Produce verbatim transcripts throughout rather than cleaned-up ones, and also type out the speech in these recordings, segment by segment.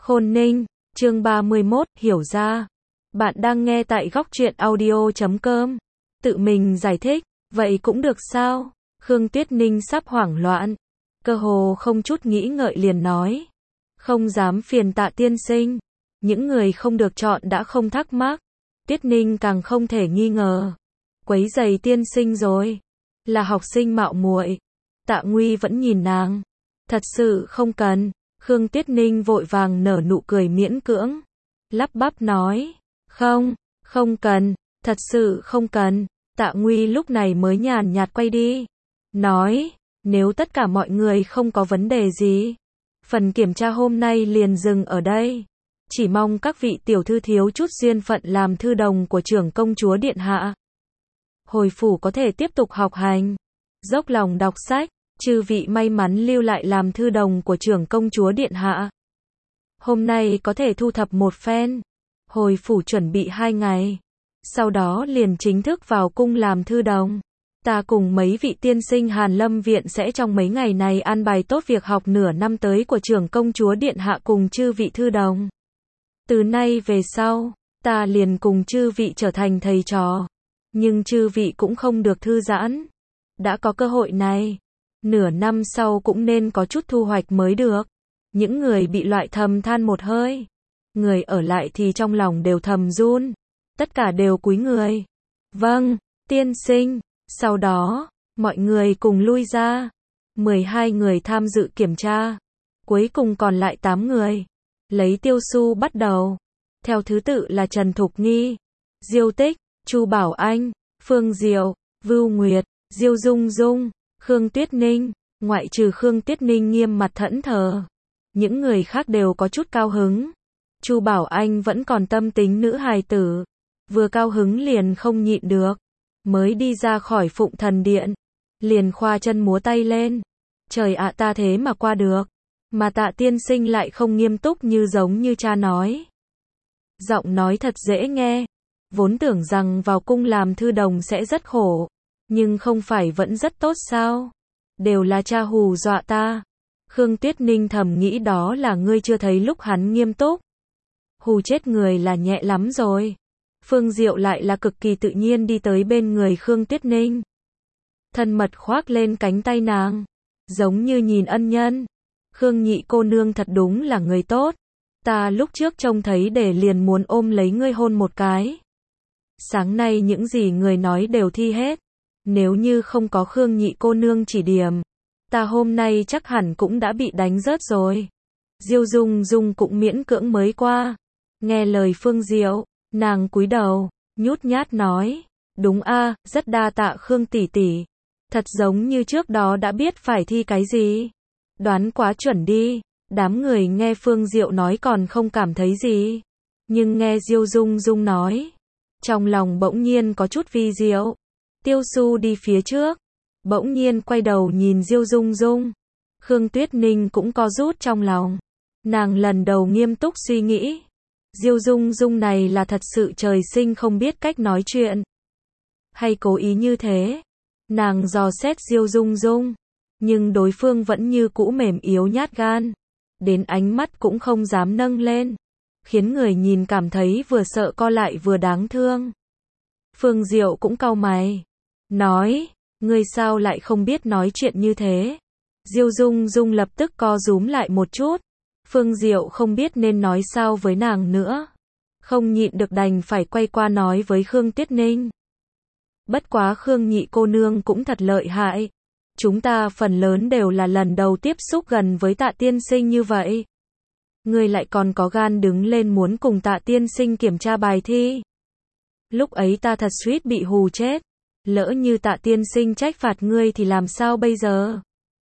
Khôn Ninh, chương ba mươi mốt, hiểu ra. Bạn đang nghe tại góc truyện audio chấm com. Tự mình giải thích, vậy cũng được sao? Khương Tuyết Ninh sắp hoảng loạn, cơ hồ không chút nghĩ ngợi liền nói. Không dám phiền Tạ tiên sinh. Những người không được chọn đã không thắc mắc. Tuyết Ninh càng không thể nghi ngờ. Quấy giày tiên sinh rồi. Là học sinh mạo muội. Tạ Nguy vẫn nhìn nàng. Thật sự không cần. Khương Tuyết Ninh vội vàng nở nụ cười miễn cưỡng. Lắp bắp nói. Không, không cần, thật sự không cần. Tạ Nguy lúc này mới nhàn nhạt quay đi. Nói, nếu tất cả mọi người không có vấn đề gì, phần kiểm tra hôm nay liền dừng ở đây. Chỉ mong các vị tiểu thư thiếu chút duyên phận làm thư đồng của trưởng công chúa điện hạ. Hồi phủ có thể tiếp tục học hành, dốc lòng đọc sách. Chư vị may mắn lưu lại làm thư đồng của trưởng công chúa điện hạ. Hôm nay có thể thu thập một phen. Hồi phủ chuẩn bị hai ngày. Sau đó liền chính thức vào cung làm thư đồng. Ta cùng mấy vị tiên sinh Hàn Lâm viện sẽ trong mấy ngày này an bài tốt việc học nửa năm tới của trưởng công chúa điện hạ cùng chư vị thư đồng. Từ nay về sau, ta liền cùng chư vị trở thành thầy trò. Nhưng chư vị cũng không được thư giãn. Đã có cơ hội này, nửa năm sau cũng nên có chút thu hoạch mới được. Những người bị loại thầm than một hơi. Người ở lại thì trong lòng đều thầm run. Tất cả đều cúi người. Vâng, tiên sinh. Sau đó, mọi người cùng lui ra. mười hai người tham dự kiểm tra. Cuối cùng còn lại tám người. Lấy Tiêu Su bắt đầu. Theo thứ tự là Trần Thục Nghi, Diêu Tích, Chu Bảo Anh, Phương Diệu, Vưu Nguyệt, Diêu Dung Dung, Khương Tuyết Ninh. Ngoại trừ Khương Tuyết Ninh nghiêm mặt thẫn thờ. Những người khác đều có chút cao hứng. Chu Bảo Anh vẫn còn tâm tính nữ hài tử. Vừa cao hứng liền không nhịn được. Mới đi ra khỏi Phụng Thần Điện. Liền khoa chân múa tay lên. Trời ạ, ta thế mà qua được. Mà Tạ tiên sinh lại không nghiêm túc như giống như cha nói. Giọng nói thật dễ nghe. Vốn tưởng rằng vào cung làm thư đồng sẽ rất khổ. Nhưng không phải vẫn rất tốt sao? Đều là cha hù dọa ta. Khương Tuyết Ninh thầm nghĩ đó là ngươi chưa thấy lúc hắn nghiêm túc. Hù chết người là nhẹ lắm rồi. Phương Diệu lại là cực kỳ tự nhiên đi tới bên người Khương Tuyết Ninh. Thân mật khoác lên cánh tay nàng. Giống như nhìn ân nhân. Khương nhị cô nương thật đúng là người tốt. Ta lúc trước trông thấy để liền muốn ôm lấy ngươi hôn một cái. Sáng nay những gì người nói đều thi hết. Nếu như không có Khương nhị cô nương chỉ điểm, ta hôm nay chắc hẳn cũng đã bị đánh rớt rồi. Diêu Dung Dung cũng miễn cưỡng mới qua. Nghe lời Phương Diệu, nàng cúi đầu, nhút nhát nói. Đúng a, rất đa tạ Khương tỷ tỷ. Thật giống như trước đó đã biết phải thi cái gì. Đoán quá chuẩn đi. Đám người nghe Phương Diệu nói còn không cảm thấy gì. Nhưng nghe Diêu Dung Dung nói, trong lòng bỗng nhiên có chút vi diệu. Tiêu Su đi phía trước, bỗng nhiên quay đầu nhìn Diêu Dung Dung. Khương Tuyết Ninh cũng co rút trong lòng. Nàng lần đầu nghiêm túc suy nghĩ. Diêu Dung Dung này là thật sự trời sinh không biết cách nói chuyện. Hay cố ý như thế? Nàng dò xét Diêu Dung Dung. Nhưng đối phương vẫn như cũ mềm yếu nhát gan. Đến ánh mắt cũng không dám nâng lên. Khiến người nhìn cảm thấy vừa sợ co lại vừa đáng thương. Phương Diệu cũng cau mày. Nói, ngươi sao lại không biết nói chuyện như thế? Diêu Dung Dung lập tức co rúm lại một chút. Phương Diệu không biết nên nói sao với nàng nữa. Không nhịn được đành phải quay qua nói với Khương Tuyết Ninh. Bất quá Khương nhị cô nương cũng thật lợi hại. Chúng ta phần lớn đều là lần đầu tiếp xúc gần với Tạ tiên sinh như vậy. Ngươi lại còn có gan đứng lên muốn cùng Tạ tiên sinh kiểm tra bài thi. Lúc ấy ta thật suýt bị hù chết. Lỡ như Tạ tiên sinh trách phạt ngươi thì làm sao bây giờ?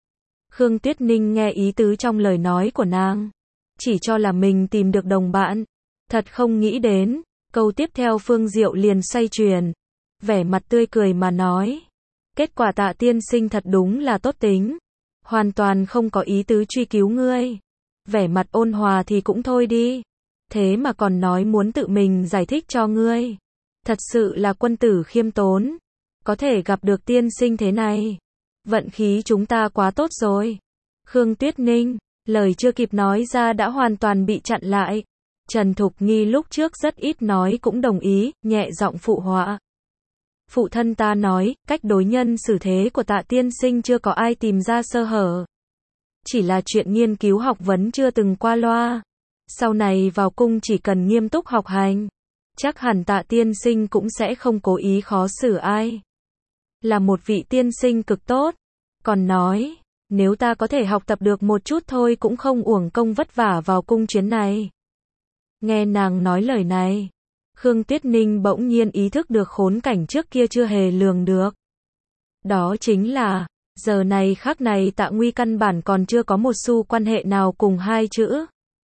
Khương Tuyết Ninh nghe ý tứ trong lời nói của nàng. Chỉ cho là mình tìm được đồng bạn. Thật không nghĩ đến. Câu tiếp theo Phương Diệu liền xoay chuyển. Vẻ mặt tươi cười mà nói. Kết quả Tạ tiên sinh thật đúng là tốt tính. Hoàn toàn không có ý tứ truy cứu ngươi. Vẻ mặt ôn hòa thì cũng thôi đi. Thế mà còn nói muốn tự mình giải thích cho ngươi. Thật sự là quân tử khiêm tốn. Có thể gặp được tiên sinh thế này. Vận khí chúng ta quá tốt rồi. Khương Tuyết Ninh, Lời chưa kịp nói ra đã hoàn toàn bị chặn lại. Trần Thục Nghi lúc trước rất ít nói cũng đồng ý, nhẹ giọng phụ họa. Phụ thân ta nói, cách đối nhân xử thế của Tạ tiên sinh chưa có ai tìm ra sơ hở. Chỉ là chuyện nghiên cứu học vấn chưa từng qua loa. Sau này vào cung chỉ cần nghiêm túc học hành. Chắc hẳn Tạ tiên sinh cũng sẽ không cố ý khó xử ai. Là một vị tiên sinh cực tốt. Còn nói, nếu ta có thể học tập được một chút thôi cũng không uổng công vất vả vào cung chuyến này. Nghe nàng nói lời này, Khương Tuyết Ninh bỗng nhiên ý thức được khốn cảnh trước kia chưa hề lường được. Đó chính là, giờ này khắc này Tạ Nguy căn bản còn chưa có một xu quan hệ nào cùng hai chữ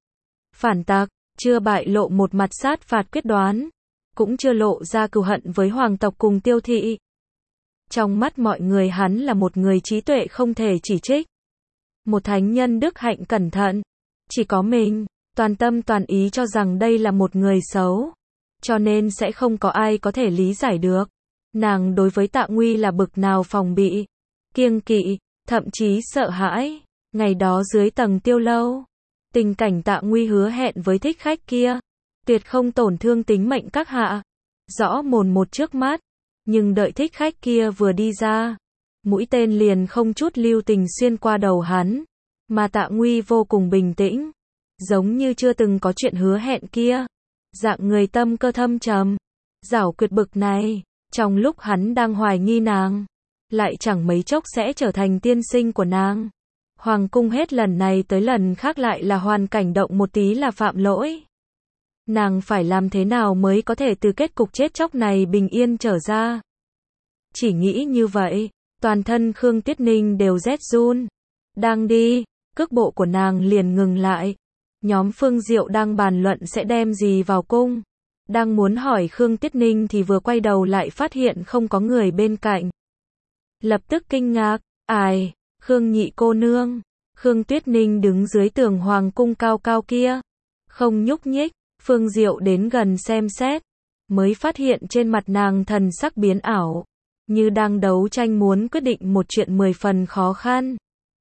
phản tặc, chưa bại lộ một mặt sát phạt quyết đoán, cũng chưa lộ ra cừu hận với hoàng tộc cùng Tiêu thị. Trong mắt mọi người hắn là một người trí tuệ không thể chỉ trích. Một thánh nhân đức hạnh cẩn thận. Chỉ có mình, toàn tâm toàn ý cho rằng đây là một người xấu. Cho nên sẽ không có ai có thể lý giải được. Nàng đối với Tạ Nguy là bực nào phòng bị, kiêng kỵ, thậm chí sợ hãi. Ngày đó dưới tầng Tiêu lâu, tình cảnh Tạ Nguy hứa hẹn với thích khách kia, tuyệt không tổn thương tính mệnh các hạ. Rõ mồn một trước mắt. Nhưng đợi thích khách kia vừa đi ra, mũi tên liền không chút lưu tình xuyên qua đầu hắn, mà Tạ Nguy vô cùng bình tĩnh, giống như chưa từng có chuyện hứa hẹn kia. Dạng người tâm cơ thâm trầm, giảo quyệt bực này, trong lúc hắn đang hoài nghi nàng, lại chẳng mấy chốc sẽ trở thành tiên sinh của nàng. Hoàng cung hết lần này tới lần khác lại là hoàn cảnh động một tí là phạm lỗi. Nàng phải làm thế nào mới có thể từ kết cục chết chóc này bình yên trở ra? Chỉ nghĩ như vậy, toàn thân Khương Tuyết Ninh đều rét run. Đang đi, cước bộ của nàng liền ngừng lại. Nhóm Phương Diệu đang bàn luận sẽ đem gì vào cung. Đang muốn hỏi Khương Tuyết Ninh thì vừa quay đầu lại phát hiện không có người bên cạnh. Lập tức kinh ngạc, ai, Khương nhị cô nương. Khương Tuyết Ninh đứng dưới tường hoàng cung cao cao kia, không nhúc nhích. Phương Diệu đến gần xem xét, mới phát hiện trên mặt nàng thần sắc biến ảo, như đang đấu tranh muốn quyết định một chuyện mười phần khó khăn.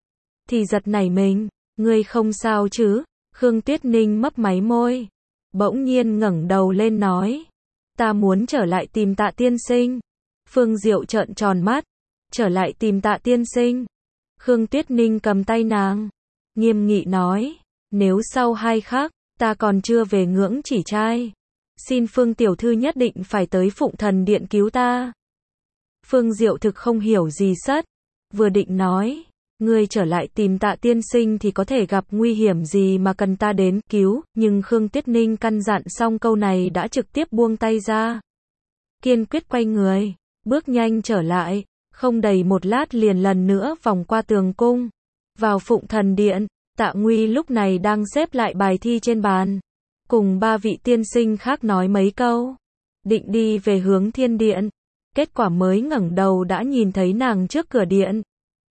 Thì giật nảy mình, ngươi không sao chứ? Khương Tuyết Ninh mấp máy môi, bỗng nhiên ngẩng đầu lên nói, ta muốn trở lại tìm Tạ tiên sinh. Phương Diệu trợn tròn mắt, trở lại tìm Tạ tiên sinh. Khương Tuyết Ninh cầm tay nàng, nghiêm nghị nói, nếu sau hai khắc ta còn chưa về ngưỡng chỉ trai, xin Phương tiểu thư nhất định phải tới Phụng Thần Điện cứu ta. Phương Diệu thực không hiểu gì sất, vừa định nói, ngươi trở lại tìm Tạ tiên sinh thì có thể gặp nguy hiểm gì mà cần ta đến cứu, nhưng Khương Tuyết Ninh căn dặn xong câu này đã trực tiếp buông tay ra. Kiên quyết quay người, bước nhanh trở lại, không đầy một lát liền lần nữa vòng qua tường cung, vào Phụng Thần Điện. Tạ Nguy lúc này đang xếp lại bài thi trên bàn, cùng ba vị tiên sinh khác nói mấy câu, định đi về hướng Thiên Điện. Kết quả mới ngẩng đầu đã nhìn thấy nàng trước cửa điện.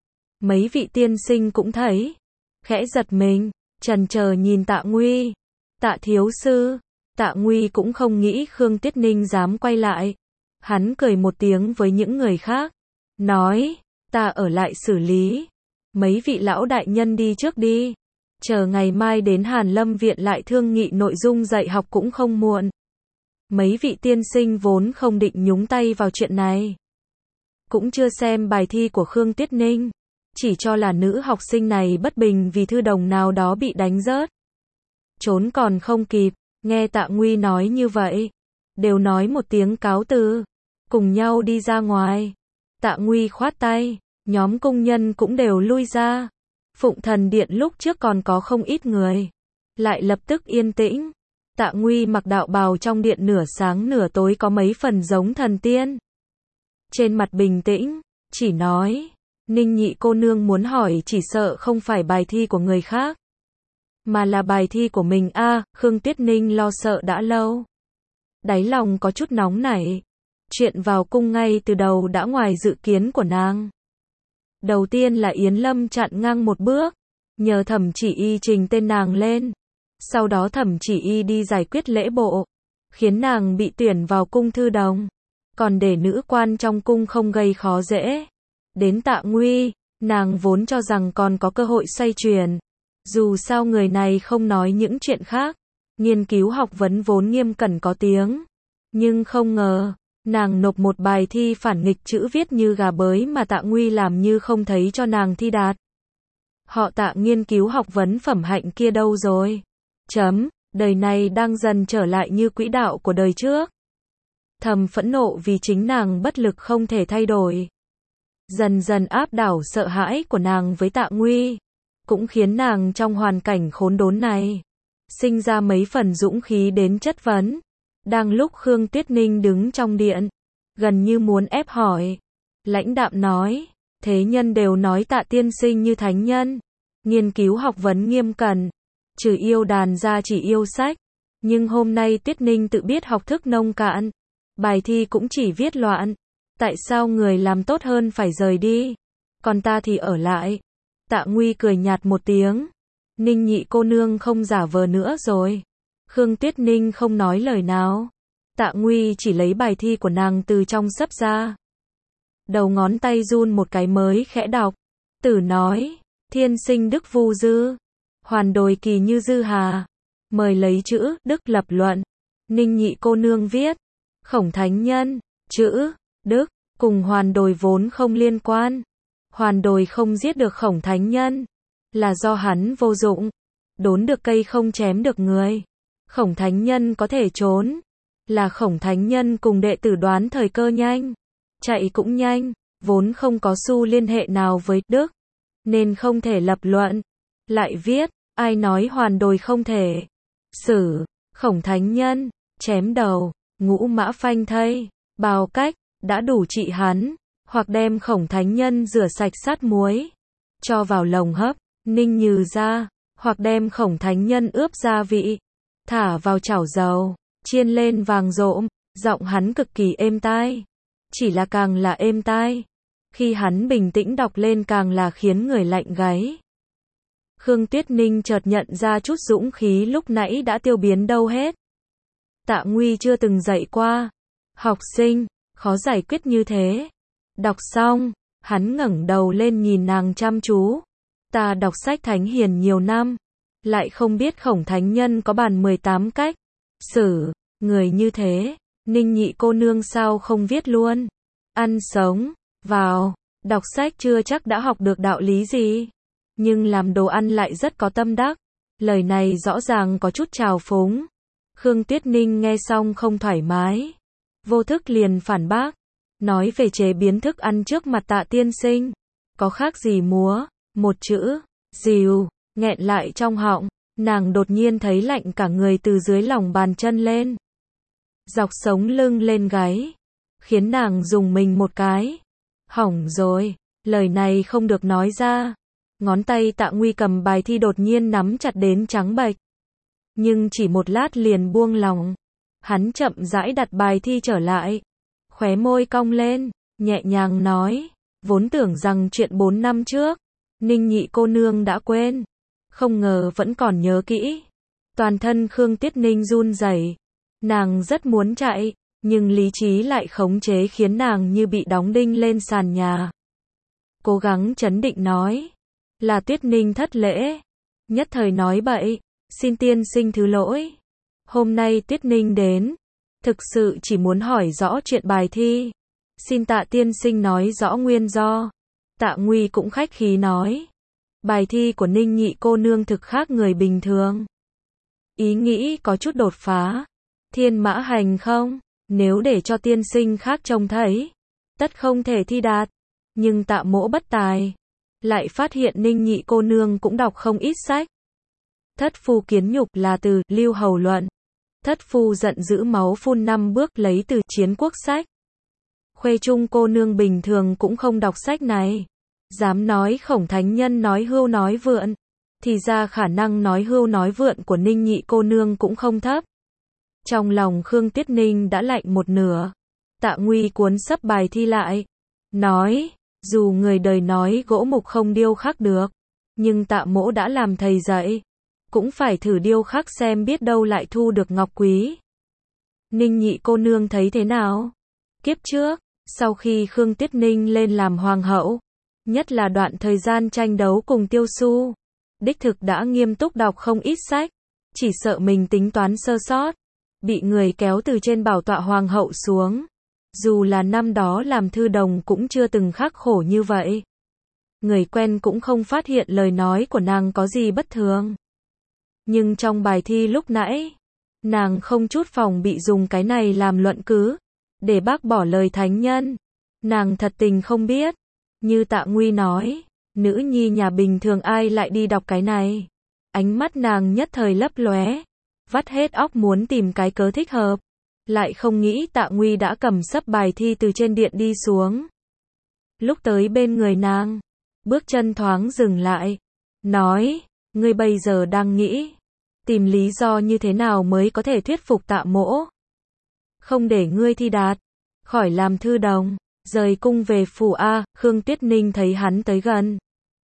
Mấy vị tiên sinh cũng thấy, khẽ giật mình, chần chờ nhìn Tạ Nguy. Tạ thiếu sư. Tạ Nguy cũng không nghĩ Khương Tuyết Ninh dám quay lại. Hắn cười một tiếng với những người khác, nói, ta ở lại xử lý. Mấy vị lão đại nhân đi trước đi. Chờ ngày mai đến Hàn Lâm Viện lại thương nghị nội dung dạy học cũng không muộn. Mấy vị tiên sinh vốn không định nhúng tay vào chuyện này. Cũng chưa xem bài thi của Khương Tuyết Ninh. Chỉ cho là nữ học sinh này bất bình vì thư đồng nào đó bị đánh rớt. Trốn còn không kịp, nghe Tạ Nguy nói như vậy. Đều nói một tiếng cáo từ. Cùng nhau đi ra ngoài. Tạ Nguy khoát tay. Nhóm công nhân cũng đều lui ra. Phụng Thần Điện lúc trước còn có không ít người, lại lập tức yên tĩnh. Tạ Nguy mặc đạo bào trong điện nửa sáng nửa tối có mấy phần giống thần tiên. Trên mặt bình tĩnh, chỉ nói, Ninh nhị cô nương muốn hỏi chỉ sợ không phải bài thi của người khác, mà là bài thi của mình a. À, Khương Tuyết Ninh lo sợ đã lâu. Đáy lòng có chút nóng nảy. Chuyện vào cung ngay từ đầu đã ngoài dự kiến của nàng. Đầu tiên là Yến Lâm chặn ngang một bước, nhờ Thẩm Chỉ Y trình tên nàng lên. Sau đó Thẩm Chỉ Y đi giải quyết lễ bộ, khiến nàng bị tuyển vào cung thư đồng. Còn để nữ quan trong cung không gây khó dễ. Đến Tạ Nguy, nàng vốn cho rằng còn có cơ hội xoay chuyển. Dù sao người này không nói những chuyện khác, nghiên cứu học vấn vốn nghiêm cẩn có tiếng. Nhưng không ngờ, nàng nộp một bài thi phản nghịch chữ viết như gà bới mà Tạ Nguy làm như không thấy cho nàng thi đạt. Họ Tạ nghiên cứu học vấn phẩm hạnh kia đâu rồi? Chấm, đời này đang dần trở lại như quỹ đạo của đời trước. Thầm phẫn nộ vì chính nàng bất lực không thể thay đổi. Dần dần áp đảo sợ hãi của nàng với Tạ Nguy, cũng khiến nàng trong hoàn cảnh khốn đốn này, sinh ra mấy phần dũng khí đến chất vấn. Đang lúc Khương Tuyết Ninh đứng trong điện, gần như muốn ép hỏi, lãnh đạm nói, thế nhân đều nói Tạ tiên sinh như thánh nhân, nghiên cứu học vấn nghiêm cẩn, trừ yêu đàn ra chỉ yêu sách, nhưng hôm nay Tuyết Ninh tự biết học thức nông cạn, bài thi cũng chỉ viết loạn, tại sao người làm tốt hơn phải rời đi, còn ta thì ở lại? Tạ Nguy cười nhạt một tiếng, Ninh nhị cô nương không giả vờ nữa rồi. Khương Tuyết Ninh không nói lời nào. Tạ Nguy chỉ lấy bài thi của nàng từ trong sấp ra. Đầu ngón tay run một cái mới khẽ đọc. Tử nói, thiên sinh đức vu dư, hoàn đồi kỳ như dư hà. Mời lấy chữ đức lập luận. Ninh nhị cô nương viết, Khổng thánh nhân, chữ đức cùng hoàn đồi vốn không liên quan. Hoàn đồi không giết được Khổng thánh nhân, là do hắn vô dụng, đốn được cây không chém được người. Khổng thánh nhân có thể trốn, là Khổng thánh nhân cùng đệ tử đoán thời cơ nhanh, chạy cũng nhanh, vốn không có xu liên hệ nào với đức, nên không thể lập luận. Lại viết, ai nói hoàn đồi không thể xử Khổng thánh nhân, chém đầu, ngũ mã phanh thây, bào cách, đã đủ trị hắn, hoặc đem Khổng thánh nhân rửa sạch sát muối, cho vào lồng hấp, ninh nhừ ra, hoặc đem Khổng thánh nhân ướp gia vị, thả vào chảo dầu, chiên lên vàng rộm. Giọng hắn cực kỳ êm tai, chỉ là càng là êm tai, khi hắn bình tĩnh đọc lên càng là khiến người lạnh gáy. Khương Tuyết Ninh chợt nhận ra chút dũng khí lúc nãy đã tiêu biến đâu hết. Tạ Nguy chưa từng dạy qua học sinh, khó giải quyết như thế. Đọc xong, hắn ngẩng đầu lên nhìn nàng chăm chú. Ta đọc sách thánh hiền nhiều năm, lại không biết Khổng thánh nhân có bàn mười tám cách xử người như thế. Ninh nhị cô nương sao không viết luôn? Ăn sống vào, đọc sách chưa chắc đã học được đạo lý gì, nhưng làm đồ ăn lại rất có tâm đắc. Lời này rõ ràng có chút trào phúng. Khương Tuyết Ninh nghe xong không thoải mái, vô thức liền phản bác, nói về chế biến thức ăn trước mặt Tạ tiên sinh, có khác gì múa. Một chữ dìu nghẹn lại trong họng, nàng đột nhiên thấy lạnh cả người từ dưới lòng bàn chân lên, dọc sống lưng lên gáy, khiến nàng dùng mình một cái. Hỏng rồi, lời này không được nói ra. Ngón tay Tạ Nguy cầm bài thi đột nhiên nắm chặt đến trắng bệch, nhưng chỉ một lát liền buông lòng. Hắn chậm rãi đặt bài thi trở lại, khóe môi cong lên, nhẹ nhàng nói, vốn tưởng rằng chuyện bốn năm trước, Ninh nhị cô nương đã quên, không ngờ vẫn còn nhớ kỹ. Toàn thân Khương Tuyết Ninh run rẩy, nàng rất muốn chạy, nhưng lý trí lại khống chế khiến nàng như bị đóng đinh lên sàn nhà. Cố gắng trấn định nói, là Tuyết Ninh thất lễ, nhất thời nói bậy, xin tiên sinh thứ lỗi. Hôm nay Tuyết Ninh đến, thực sự chỉ muốn hỏi rõ chuyện bài thi, xin Tạ tiên sinh nói rõ nguyên do. Tạ Nguy cũng khách khí nói, bài thi của Ninh nhị cô nương thực khác người bình thường, ý nghĩ có chút đột phá, thiên mã hành không, nếu để cho tiên sinh khác trông thấy, tất không thể thi đạt. Nhưng Tạ mỗ bất tài, lại phát hiện Ninh nhị cô nương cũng đọc không ít sách. Thất phu kiến nhục là từ Lưu Hầu Luận, thất phu giận dữ máu phun năm bước lấy từ Chiến Quốc sách. Khuê Trung cô nương bình thường cũng không đọc sách này, dám nói Khổng thánh nhân nói hưu nói vượn, thì ra khả năng nói hưu nói vượn của Ninh nhị cô nương cũng không thấp. Trong lòng Khương Tuyết Ninh đã lạnh một nửa. Tạ Nguy cuốn sấp bài thi lại, nói, dù người đời nói gỗ mục không điêu khắc được, nhưng Tạ mỗ đã làm thầy dạy, cũng phải thử điêu khắc xem biết đâu lại thu được ngọc quý. Ninh nhị cô nương thấy thế nào? Kiếp trước, sau khi Khương Tuyết Ninh lên làm hoàng hậu, nhất là đoạn thời gian tranh đấu cùng Tiêu Xu, đích thực đã nghiêm túc đọc không ít sách, chỉ sợ mình tính toán sơ sót, bị người kéo từ trên bảo tọa hoàng hậu xuống. Dù là năm đó làm thư đồng cũng chưa từng khắc khổ như vậy. Người quen cũng không phát hiện lời nói của nàng có gì bất thường. Nhưng trong bài thi lúc nãy, nàng không chút phòng bị dùng cái này làm luận cứ, để bác bỏ lời thánh nhân. Nàng thật tình không biết, như Tạ Nguy nói, nữ nhi nhà bình thường ai lại đi đọc cái này. Ánh mắt nàng nhất thời lấp lóe, vắt hết óc muốn tìm cái cớ thích hợp, lại không nghĩ Tạ Nguy đã cầm sấp bài thi từ trên điện đi xuống. Lúc tới bên người nàng, bước chân thoáng dừng lại, nói, ngươi bây giờ đang nghĩ, tìm lý do như thế nào mới có thể thuyết phục Tạ mỗ. Không để ngươi thi đạt, khỏi làm thư đồng, rời cung về phủ A. Khương Tuyết Ninh thấy hắn tới gần,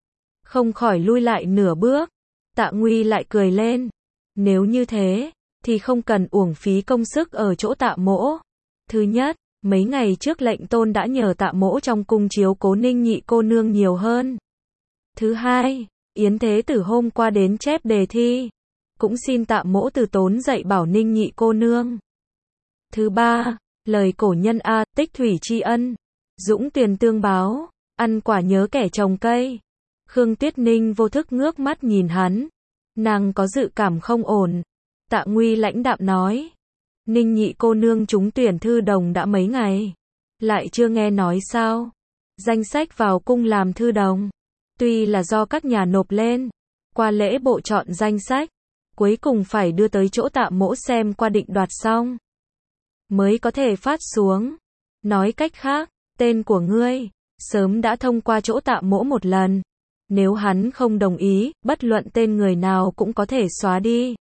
không khỏi lui lại nửa bước. Tạ Nguy lại cười lên, nếu như thế, thì không cần uổng phí công sức ở chỗ Tạ mỗ. Thứ nhất, mấy ngày trước lệnh tôn đã nhờ Tạ mỗ trong cung chiếu cố Ninh nhị cô nương nhiều hơn. Thứ hai, Yến Thế Tử hôm qua đến chép đề thi, cũng xin Tạ mỗ từ tốn dạy bảo Ninh nhị cô nương. Thứ ba, lời cổ nhân A, tích thủy tri ân, dũng tuyền tương báo, ăn quả nhớ kẻ trồng cây. Khương Tuyết Ninh vô thức ngước mắt nhìn hắn, nàng có dự cảm không ổn. Tạ Nguy lãnh đạm nói, Ninh nhị cô nương trúng tuyển thư đồng đã mấy ngày, lại chưa nghe nói sao? Danh sách vào cung làm thư đồng, tuy là do các nhà nộp lên, qua lễ bộ chọn danh sách, cuối cùng phải đưa tới chỗ Tạ mỗ xem qua định đoạt xong, mới có thể phát xuống. Nói cách khác, tên của ngươi, sớm đã thông qua chỗ Tạ mỗ một lần. Nếu hắn không đồng ý, bất luận tên người nào cũng có thể xóa đi.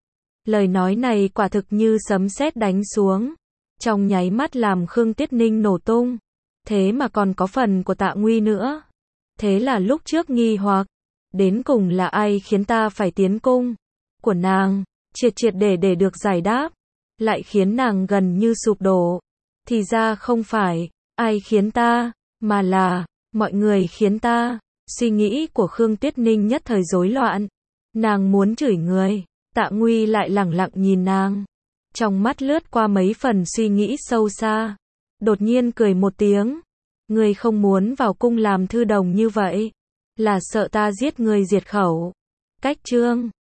Lời nói này quả thực như sấm sét đánh xuống, trong nháy mắt làm Khương Tuyết Ninh nổ tung. Thế mà còn có phần của Tạ Nguy nữa. Thế là lúc trước nghi hoặc, đến cùng là ai khiến ta phải tiến cung của nàng, triệt triệt để để được giải đáp, lại khiến nàng gần như sụp đổ. Thì ra không phải ai khiến ta, mà là mọi người khiến ta. Suy nghĩ của Khương Tuyết Ninh nhất thời rối loạn, nàng muốn chửi người. Tạ Nguy lại lẳng lặng nhìn nàng, trong mắt lướt qua mấy phần suy nghĩ sâu xa, đột nhiên cười một tiếng, ngươi không muốn vào cung làm thư đồng như vậy, là sợ ta giết ngươi diệt khẩu. Cách chương